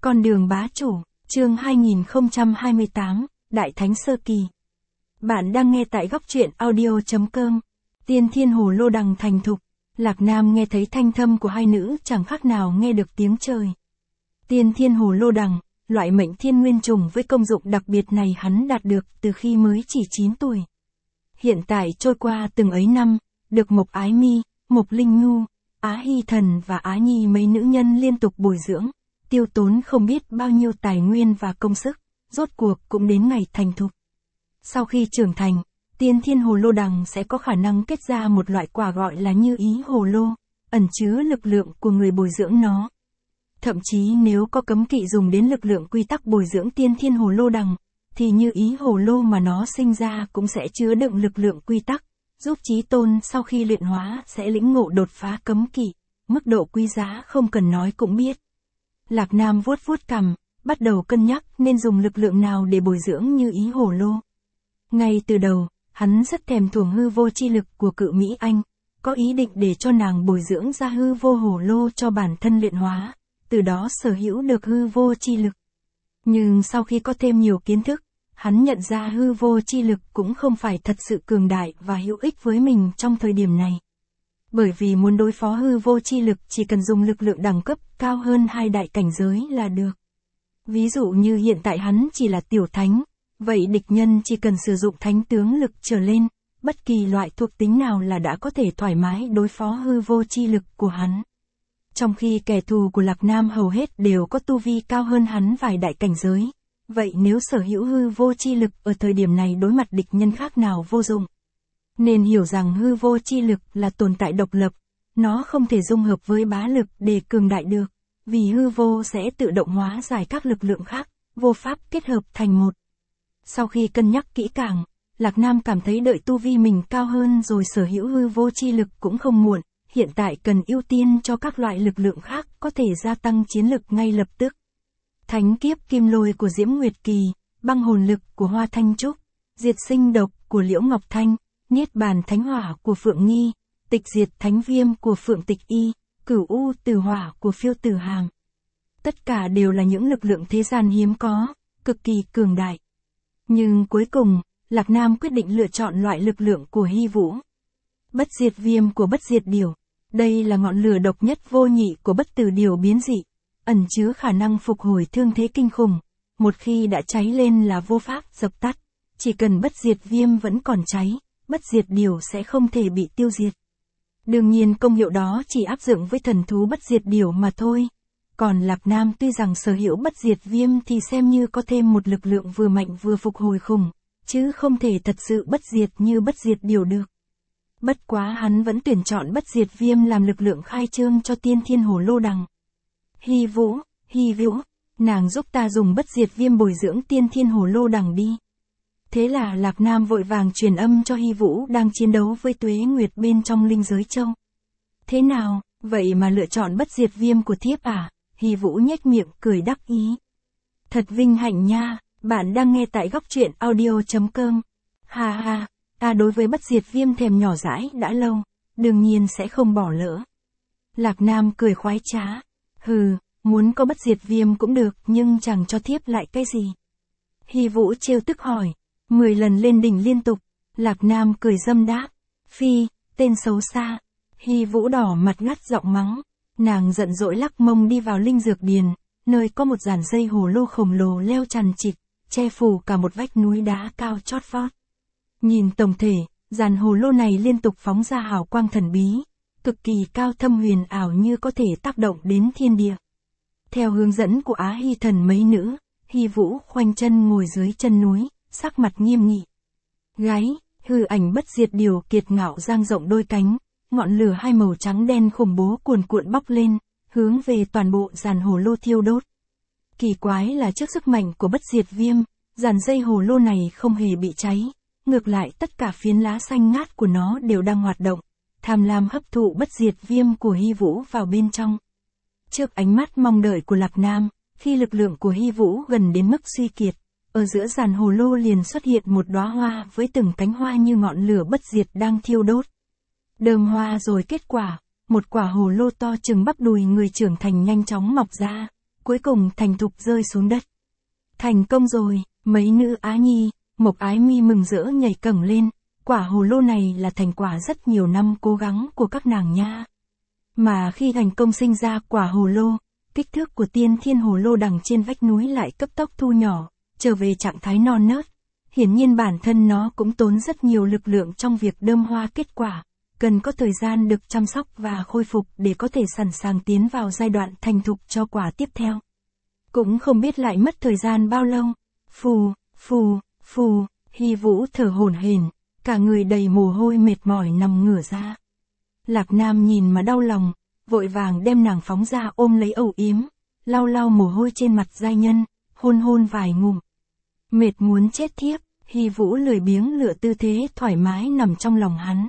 Con đường bá chủ, chương 2028, Đại Thánh Sơ Kỳ. Bạn đang nghe tại góc truyện audio.com. Tiên Thiên Hồ Lô Đằng thành thục. Lạc Nam nghe thấy thanh thâm của hai nữ chẳng khác nào nghe được tiếng trời. Tiên Thiên Hồ Lô Đằng, loại mệnh thiên nguyên trùng với công dụng đặc biệt này hắn đạt được từ khi mới chỉ 9 tuổi. Hiện tại trôi qua từng ấy năm, được Mộc Ái Mi, Mộc Linh Ngu, Á Hy Thần và Á Nhi mấy nữ nhân liên tục bồi dưỡng, tiêu tốn không biết bao nhiêu tài nguyên và công sức, rốt cuộc cũng đến ngày thành thục. Sau khi trưởng thành, Tiên Thiên Hồ Lô Đằng sẽ có khả năng kết ra một loại quả gọi là Như Ý Hồ Lô, ẩn chứa lực lượng của người bồi dưỡng nó. Thậm chí nếu có cấm kỵ dùng đến lực lượng quy tắc bồi dưỡng Tiên Thiên Hồ Lô Đằng, thì Như Ý Hồ Lô mà nó sinh ra cũng sẽ chứa đựng lực lượng quy tắc, giúp Chí Tôn sau khi luyện hóa sẽ lĩnh ngộ đột phá cấm kỵ, mức độ quý giá không cần nói cũng biết. Lạc Nam vuốt vuốt cằm, bắt đầu cân nhắc nên dùng lực lượng nào để bồi dưỡng Như Ý Hồ Lô. Ngay từ đầu, hắn rất thèm thuồng hư vô chi lực của Cự Mỹ Anh, có ý định để cho nàng bồi dưỡng ra hư vô hồ lô cho bản thân luyện hóa, từ đó sở hữu được hư vô chi lực. Nhưng sau khi có thêm nhiều kiến thức, hắn nhận ra hư vô chi lực cũng không phải thật sự cường đại và hữu ích với mình trong thời điểm này. Bởi vì muốn đối phó hư vô chi lực chỉ cần dùng lực lượng đẳng cấp cao hơn 2 đại cảnh giới là được. Ví dụ như hiện tại hắn chỉ là tiểu thánh, vậy địch nhân chỉ cần sử dụng thánh tướng lực trở lên, bất kỳ loại thuộc tính nào là đã có thể thoải mái đối phó hư vô chi lực của hắn. Trong khi kẻ thù của Lạc Nam hầu hết đều có tu vi cao hơn hắn vài đại cảnh giới, vậy nếu sở hữu hư vô chi lực ở thời điểm này đối mặt địch nhân khác nào vô dụng. Nên hiểu rằng hư vô chi lực là tồn tại độc lập, nó không thể dung hợp với bá lực để cường đại được, vì hư vô sẽ tự động hóa giải các lực lượng khác, vô pháp kết hợp thành một. Sau khi cân nhắc kỹ càng, Lạc Nam cảm thấy đợi tu vi mình cao hơn rồi sở hữu hư vô chi lực cũng không muộn, hiện tại cần ưu tiên cho các loại lực lượng khác có thể gia tăng chiến lực ngay lập tức. Thánh kiếp kim lôi của Diễm Nguyệt Kỳ, băng hồn lực của Hoa Thanh Trúc, diệt sinh độc của Liễu Ngọc Thanh, niết bàn thánh hỏa của Phượng Nghi, tịch diệt thánh viêm của Phượng Tịch Y, cửu u tử hỏa của Phiêu Tử Hàm. Tất cả đều là những lực lượng thế gian hiếm có, cực kỳ cường đại. Nhưng cuối cùng, Lạc Nam quyết định lựa chọn loại lực lượng của Hy Vũ. Bất diệt viêm của Bất diệt điểu. Đây là ngọn lửa độc nhất vô nhị của Bất Tử Điểu biến dị, ẩn chứa khả năng phục hồi thương thế kinh khủng. Một khi đã cháy lên là vô pháp dập tắt. Chỉ cần bất diệt viêm vẫn còn cháy, bất diệt điểu sẽ không thể bị tiêu diệt. Đương nhiên công hiệu đó chỉ áp dụng với thần thú bất diệt điểu mà thôi. Còn Lạc Nam tuy rằng sở hữu bất diệt viêm thì xem như có thêm một lực lượng vừa mạnh vừa phục hồi khủng, chứ không thể thật sự bất diệt như bất diệt điểu được. Bất quá hắn vẫn tuyển chọn bất diệt viêm làm lực lượng khai trương cho Tiên Thiên Hồ Lô Đằng. Hy Vũ, nàng giúp ta dùng bất diệt viêm bồi dưỡng Tiên Thiên Hồ Lô Đằng đi. Thế là Lạc Nam vội vàng truyền âm cho Hy Vũ đang chiến đấu với Tuế Nguyệt bên trong Linh Giới Châu. Thế nào, vậy mà lựa chọn bất diệt viêm của thiếp à? Hy Vũ nhếch miệng cười đắc ý. Thật vinh hạnh nha, bạn đang nghe tại góc truyện audio.com. Ha ha, đối với bất diệt viêm thèm nhỏ dãi đã lâu, đương nhiên sẽ không bỏ lỡ. Lạc Nam cười khoái trá. Hừ, muốn có bất diệt viêm cũng được nhưng chẳng cho thiếp lại cái gì. Hy Vũ trêu tức hỏi. 10 lần lên đỉnh liên tục. Lạc Nam cười dâm đáp. Phi, tên xấu xa. Hy Vũ đỏ mặt gắt giọng mắng. Nàng giận dỗi lắc mông đi vào linh dược điền, nơi có một dàn dây hồ lô khổng lồ leo chằng chịt, che phủ cả một vách núi đá cao chót vót. Nhìn tổng thể, dàn hồ lô này liên tục phóng ra hào quang thần bí, cực kỳ cao thâm huyền ảo như có thể tác động đến thiên địa. Theo hướng dẫn của Á Hy Thần mấy nữ, Hy Vũ khoanh chân ngồi dưới chân núi, sắc mặt nghiêm nghị. Gáy, hư ảnh bất diệt điểu kiệt ngạo dang rộng đôi cánh, ngọn lửa hai màu trắng đen khủng bố cuồn cuộn bốc lên, hướng về toàn bộ dàn hồ lô thiêu đốt. Kỳ quái là trước sức mạnh của bất diệt viêm, dàn dây hồ lô này không hề bị cháy, ngược lại tất cả phiến lá xanh ngát của nó đều đang hoạt động, tham lam hấp thụ bất diệt viêm của Hy Vũ vào bên trong. Trước ánh mắt mong đợi của Lạc Nam, khi lực lượng của Hy Vũ gần đến mức suy kiệt, ở giữa dàn hồ lô liền xuất hiện một đóa hoa với từng cánh hoa như ngọn lửa bất diệt đang thiêu đốt. Đơm hoa rồi kết quả, một quả hồ lô to chừng bắp đùi người trưởng thành nhanh chóng mọc ra, cuối cùng thành thục rơi xuống đất. Thành công rồi, mấy nữ Á Nhi, Mộc Ái Mi mừng rỡ nhảy cẫng lên, quả hồ lô này là thành quả rất nhiều năm cố gắng của các nàng nha. Mà khi thành công sinh ra quả hồ lô, kích thước của tiên thiên hồ lô đằng trên vách núi lại cấp tốc thu nhỏ, trở về trạng thái non nớt. Hiển nhiên bản thân nó cũng tốn rất nhiều lực lượng trong việc đơm hoa kết quả, cần có thời gian được chăm sóc và khôi phục để có thể sẵn sàng tiến vào giai đoạn thành thục cho quả tiếp theo. Cũng không biết lại mất thời gian bao lâu. Phù, Hy Vũ thở hổn hển, cả người đầy mồ hôi mệt mỏi nằm ngửa ra. Lạc Nam nhìn mà đau lòng, vội vàng đem nàng phóng ra ôm lấy âu yếm, lau lau mồ hôi trên mặt giai nhân, hôn vài ngụm. Mệt muốn chết thiếp, Hy Vũ lười biếng lựa tư thế thoải mái nằm trong lòng hắn.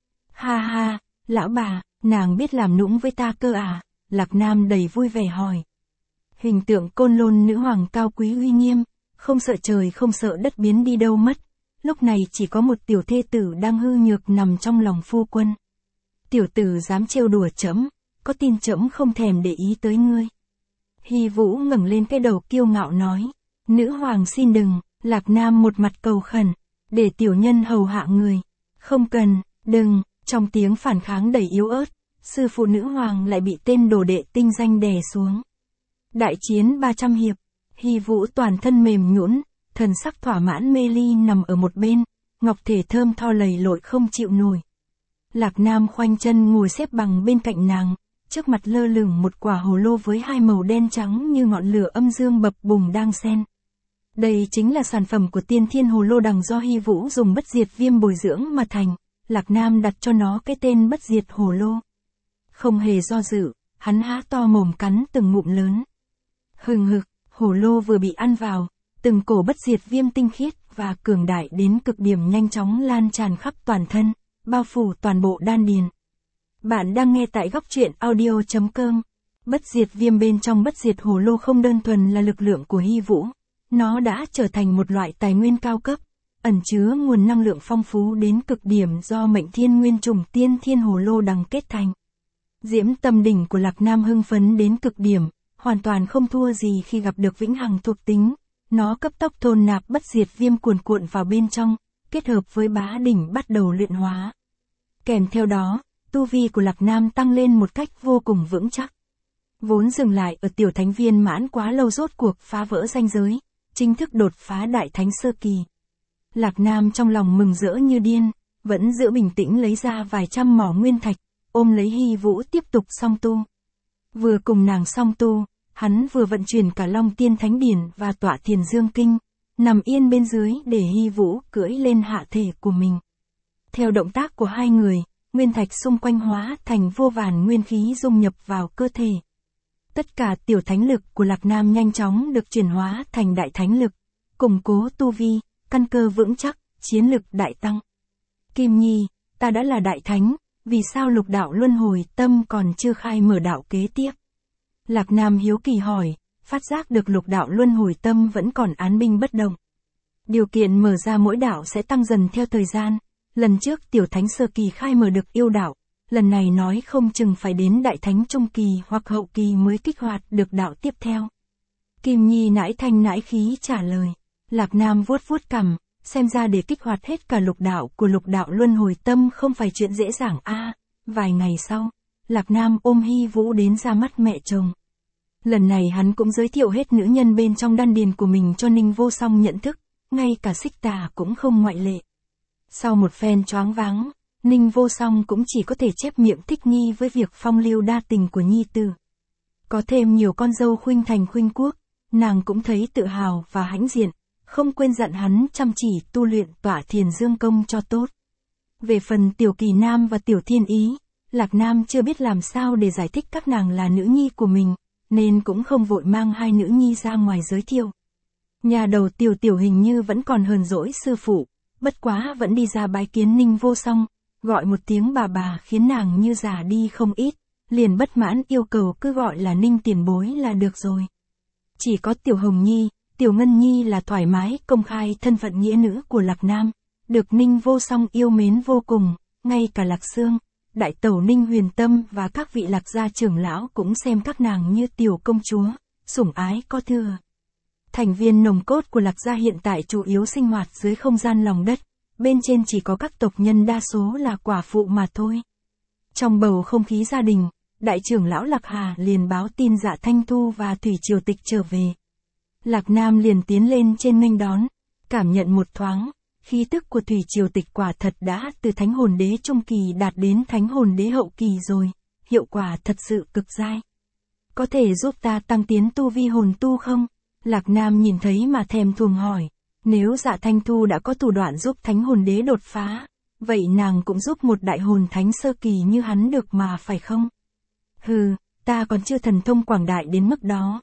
Ha, lão bà, nàng biết làm nũng với ta cơ à? Lạc Nam đầy vui vẻ hỏi. Hình tượng Côn Lôn nữ hoàng cao quý uy nghiêm, không sợ trời không sợ đất biến đi đâu mất, lúc này chỉ có một tiểu thê tử đang hư nhược nằm trong lòng phu quân. Tiểu tử dám trêu đùa trẫm, có tin trẫm không thèm để ý tới ngươi. Hy Vũ ngẩng lên cái đầu kiêu ngạo nói, nữ hoàng xin đừng. Lạc Nam một mặt cầu khẩn, để tiểu nhân hầu hạ người. Không cần, đừng, trong tiếng phản kháng đầy yếu ớt, sư phụ nữ hoàng lại bị tên đồ đệ tinh danh đè xuống. Đại chiến 300 hiệp, Hy Vũ toàn thân mềm nhũn, thần sắc thỏa mãn mê ly nằm ở một bên, ngọc thể thơm tho lầy lội không chịu nổi. Lạc Nam khoanh chân ngồi xếp bằng bên cạnh nàng, trước mặt lơ lửng một quả hồ lô với hai màu đen trắng như ngọn lửa âm dương bập bùng đang xen. Đây chính là sản phẩm của tiên thiên hồ lô đằng do Hy Vũ dùng bất diệt viêm bồi dưỡng mà thành, Lạc Nam đặt cho nó cái tên bất diệt hồ lô. Không hề do dự, hắn há to mồm cắn từng ngụm lớn. Hừng hực, hồ lô vừa bị ăn vào, từng cổ bất diệt viêm tinh khiết và cường đại đến cực điểm nhanh chóng lan tràn khắp toàn thân, bao phủ toàn bộ đan điền. Bạn đang nghe tại góc truyện audio.com. Bất diệt viêm bên trong bất diệt hồ lô không đơn thuần là lực lượng của Hy Vũ. Nó đã trở thành một loại tài nguyên cao cấp, ẩn chứa nguồn năng lượng phong phú đến cực điểm do mệnh thiên nguyên trùng tiên thiên hồ lô đằng kết thành. Diễm tâm đỉnh của Lạc Nam hưng phấn đến cực điểm, hoàn toàn không thua gì khi gặp được vĩnh hằng thuộc tính. Nó cấp tốc thôn nạp bất diệt viêm cuồn cuộn vào bên trong, kết hợp với bá đỉnh bắt đầu luyện hóa. Kèm theo đó, tu vi của Lạc Nam tăng lên một cách vô cùng vững chắc. Vốn dừng lại ở tiểu thánh viên mãn quá lâu rốt cuộc phá vỡ ranh giới, chính thức đột phá đại thánh sơ kỳ. Lạc Nam trong lòng mừng rỡ như điên, vẫn giữ bình tĩnh lấy ra vài trăm mỏ nguyên thạch, ôm lấy Hy Vũ tiếp tục song tu. Vừa cùng nàng song tu, hắn vừa vận chuyển cả Long Tiên Thánh Điển và Tọa Thiền Dương Kinh, nằm yên bên dưới để Hy Vũ cưỡi lên hạ thể của mình. Theo động tác của hai người, nguyên thạch xung quanh hóa thành vô vàn nguyên khí dung nhập vào cơ thể. Tất cả tiểu thánh lực của Lạc Nam nhanh chóng được chuyển hóa thành đại thánh lực, củng cố tu vi, căn cơ vững chắc, chiến lực đại tăng. Kim Nhi, ta đã là đại thánh, vì sao lục đạo luân hồi tâm còn chưa khai mở đạo kế tiếp? Lạc Nam hiếu kỳ hỏi, phát giác được lục đạo luân hồi tâm vẫn còn án binh bất động. Điều kiện mở ra mỗi đạo sẽ tăng dần theo thời gian, lần trước tiểu thánh sơ kỳ khai mở được yêu đạo, lần này nói không chừng phải đến đại thánh trung kỳ hoặc hậu kỳ mới kích hoạt được đạo tiếp theo. Kim Nhi nãi thanh nãi khí trả lời. Lạc Nam vuốt cằm, xem ra để kích hoạt hết cả lục đạo của lục đạo luân hồi tâm không phải chuyện dễ dàng a. Vài ngày sau, Lạc Nam ôm Hy Vũ đến ra mắt mẹ chồng. Lần này hắn cũng giới thiệu hết nữ nhân bên trong đan điền của mình cho Ninh Vô Song nhận thức, ngay cả Xích Tà cũng không ngoại lệ. Sau một phen choáng váng, Ninh Vô Song cũng chỉ có thể chép miệng thích nghi với việc phong lưu đa tình của nhi tử. Có thêm nhiều con dâu khuynh thành khuynh quốc, nàng cũng thấy tự hào và hãnh diện, không quên dặn hắn chăm chỉ tu luyện Tọa Thiền Dương Công cho tốt. Về phần Tiểu Kỳ Nam và Tiểu Thiên Ý, Lạc Nam chưa biết làm sao để giải thích các nàng là nữ nhi của mình, nên cũng không vội mang hai nữ nhi ra ngoài giới thiệu. Nhà đầu Tiểu hình như vẫn còn hờn dỗi sư phụ, bất quá vẫn đi ra bái kiến Ninh Vô Song, gọi một tiếng bà khiến nàng như già đi không ít, liền bất mãn yêu cầu cứ gọi là Ninh tiền bối là được rồi. Chỉ có Tiểu Hồng Nhi, Tiểu Ngân Nhi là thoải mái công khai thân phận nghĩa nữ của Lạc Nam, được Ninh Vô Song yêu mến vô cùng, ngay cả Lạc Sương, đại tẩu Ninh Huyền Tâm và các vị Lạc gia trưởng lão cũng xem các nàng như tiểu công chúa, sủng ái có thừa. Thành viên nòng cốt của Lạc gia hiện tại chủ yếu sinh hoạt dưới không gian lòng đất, bên trên chỉ có các tộc nhân đa số là quả phụ mà thôi. Trong bầu không khí gia đình, đại trưởng lão Lạc Hà liền báo tin Dạ Thanh Thu và Thủy Triều Tịch trở về. Lạc Nam liền tiến lên trên nghênh đón, cảm nhận một thoáng, khí tức của Thủy Triều Tịch quả thật đã từ Thánh Hồn Đế trung kỳ đạt đến Thánh Hồn Đế hậu kỳ rồi, hiệu quả thật sự cực dai. Có thể giúp ta tăng tiến tu vi hồn tu không? Lạc Nam nhìn thấy mà thèm thuồng hỏi, nếu Dạ Thanh Thu đã có thủ đoạn giúp Thánh Hồn Đế đột phá, vậy nàng cũng giúp một đại hồn thánh sơ kỳ như hắn được mà phải không? Hừ, ta còn chưa thần thông quảng đại đến mức đó.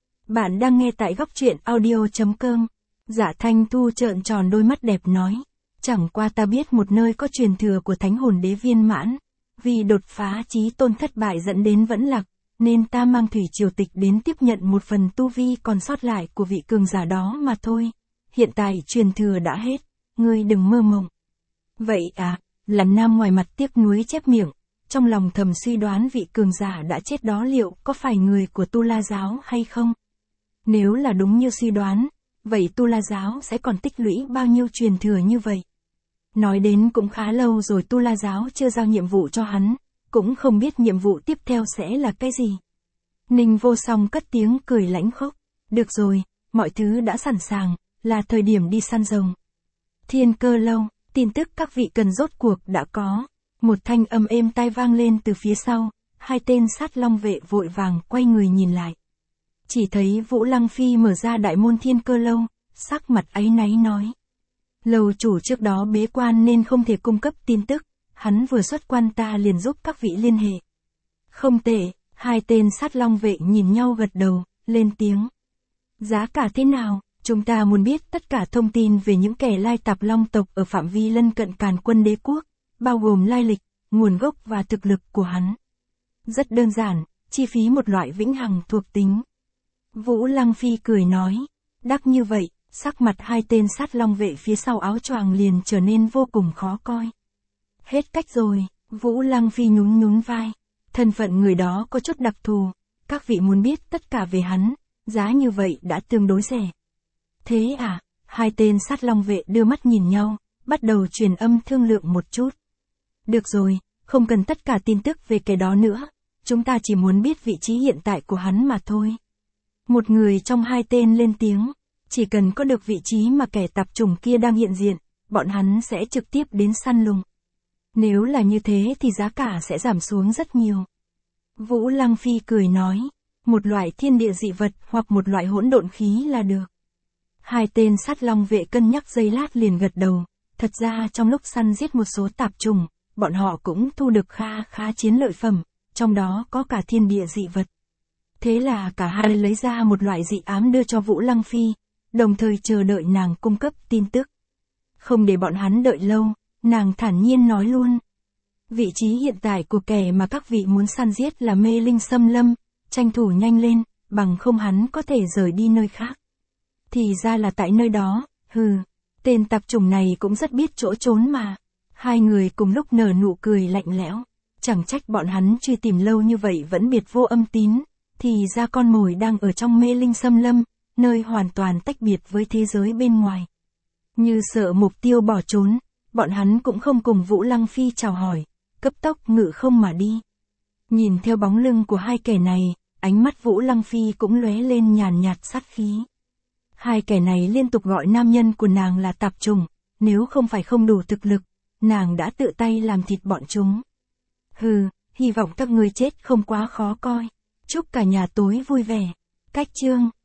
Bạn đang nghe tại góc truyện audio.com. Dạ Thanh Thu trợn tròn đôi mắt đẹp nói, chẳng qua ta biết một nơi có truyền thừa của Thánh Hồn Đế viên mãn, vì đột phá chí tôn thất bại dẫn đến vẫn lạc, nên ta mang Thủy Triều Tịch đến tiếp nhận một phần tu vi còn sót lại của vị cường giả đó mà thôi. Hiện tại truyền thừa đã hết, ngươi đừng mơ mộng. Vậy à, Lạc Nam ngoài mặt tiếc nuối chép miệng, trong lòng thầm suy đoán vị cường giả đã chết đó liệu có phải người của Tu La giáo hay không? Nếu là đúng như suy đoán, vậy Tu La giáo sẽ còn tích lũy bao nhiêu truyền thừa như vậy? Nói đến cũng khá lâu rồi Tu La giáo chưa giao nhiệm vụ cho hắn, cũng không biết nhiệm vụ tiếp theo sẽ là cái gì. Ninh Vô Song cất tiếng cười lãnh khốc, được rồi, mọi thứ đã sẵn sàng, là thời điểm đi săn rồng. Thiên Cơ Lâu, tin tức các vị cần rốt cuộc đã có. Một thanh âm êm tai vang lên từ phía sau, hai tên sát long vệ vội vàng quay người nhìn lại. Chỉ thấy Vũ Lăng Phi mở ra đại môn Thiên Cơ Lâu, sắc mặt áy náy nói. Lầu chủ trước đó bế quan nên không thể cung cấp tin tức, hắn vừa xuất quan ta liền giúp các vị liên hệ. Không tệ, hai tên sát long vệ nhìn nhau gật đầu, lên tiếng. Giá cả thế nào? Chúng ta muốn biết tất cả thông tin về những kẻ lai tạp long tộc ở phạm vi lân cận Càn Quân Đế quốc, bao gồm lai lịch, nguồn gốc và thực lực của hắn. Rất đơn giản, chi phí một loại vĩnh hằng thuộc tính. Vũ Lăng Phi cười nói, đắc như vậy, sắc mặt hai tên sát long vệ phía sau áo choàng liền trở nên vô cùng khó coi. Hết cách rồi, Vũ Lăng Phi nhún nhún vai, thân phận người đó có chút đặc thù, các vị muốn biết tất cả về hắn, giá như vậy đã tương đối rẻ. Thế à, hai tên sát long vệ đưa mắt nhìn nhau, bắt đầu truyền âm thương lượng một chút. Được rồi, không cần tất cả tin tức về kẻ đó nữa, chúng ta chỉ muốn biết vị trí hiện tại của hắn mà thôi. Một người trong hai tên lên tiếng, chỉ cần có được vị trí mà kẻ tạp chủng kia đang hiện diện, bọn hắn sẽ trực tiếp đến săn lùng. Nếu là như thế thì giá cả sẽ giảm xuống rất nhiều. Vũ Lăng Phi cười nói, một loại thiên địa dị vật hoặc một loại hỗn độn khí là được. Hai tên sát long vệ cân nhắc giây lát liền gật đầu, thật ra trong lúc săn giết một số tạp chủng, bọn họ cũng thu được khá chiến lợi phẩm, trong đó có cả thiên địa dị vật. Thế là cả hai lấy ra một loại dị ám đưa cho Vũ Lăng Phi, đồng thời chờ đợi nàng cung cấp tin tức. Không để bọn hắn đợi lâu, nàng thản nhiên nói luôn. Vị trí hiện tại của kẻ mà các vị muốn săn giết là Mê Linh Xâm Lâm, tranh thủ nhanh lên, bằng không hắn có thể rời đi nơi khác. Thì ra là tại nơi đó, tên tạp chủng này cũng rất biết chỗ trốn mà. Hai người cùng lúc nở nụ cười lạnh lẽo, chẳng trách bọn hắn truy tìm lâu như vậy vẫn biệt vô âm tín, thì ra con mồi đang ở trong Mê Linh Xâm Lâm, nơi hoàn toàn tách biệt với thế giới bên ngoài. Như sợ mục tiêu bỏ trốn, bọn hắn cũng không cùng Vũ Lăng Phi chào hỏi, cấp tốc ngự không mà đi. Nhìn theo bóng lưng của hai kẻ này, ánh mắt Vũ Lăng Phi cũng lóe lên nhàn nhạt sát khí. Hai kẻ này liên tục gọi nam nhân của nàng là tạp chủng, nếu không phải không đủ thực lực, nàng đã tự tay làm thịt bọn chúng. Hy vọng các ngươi chết không quá khó coi. Chúc cả nhà tối vui vẻ. Cách chương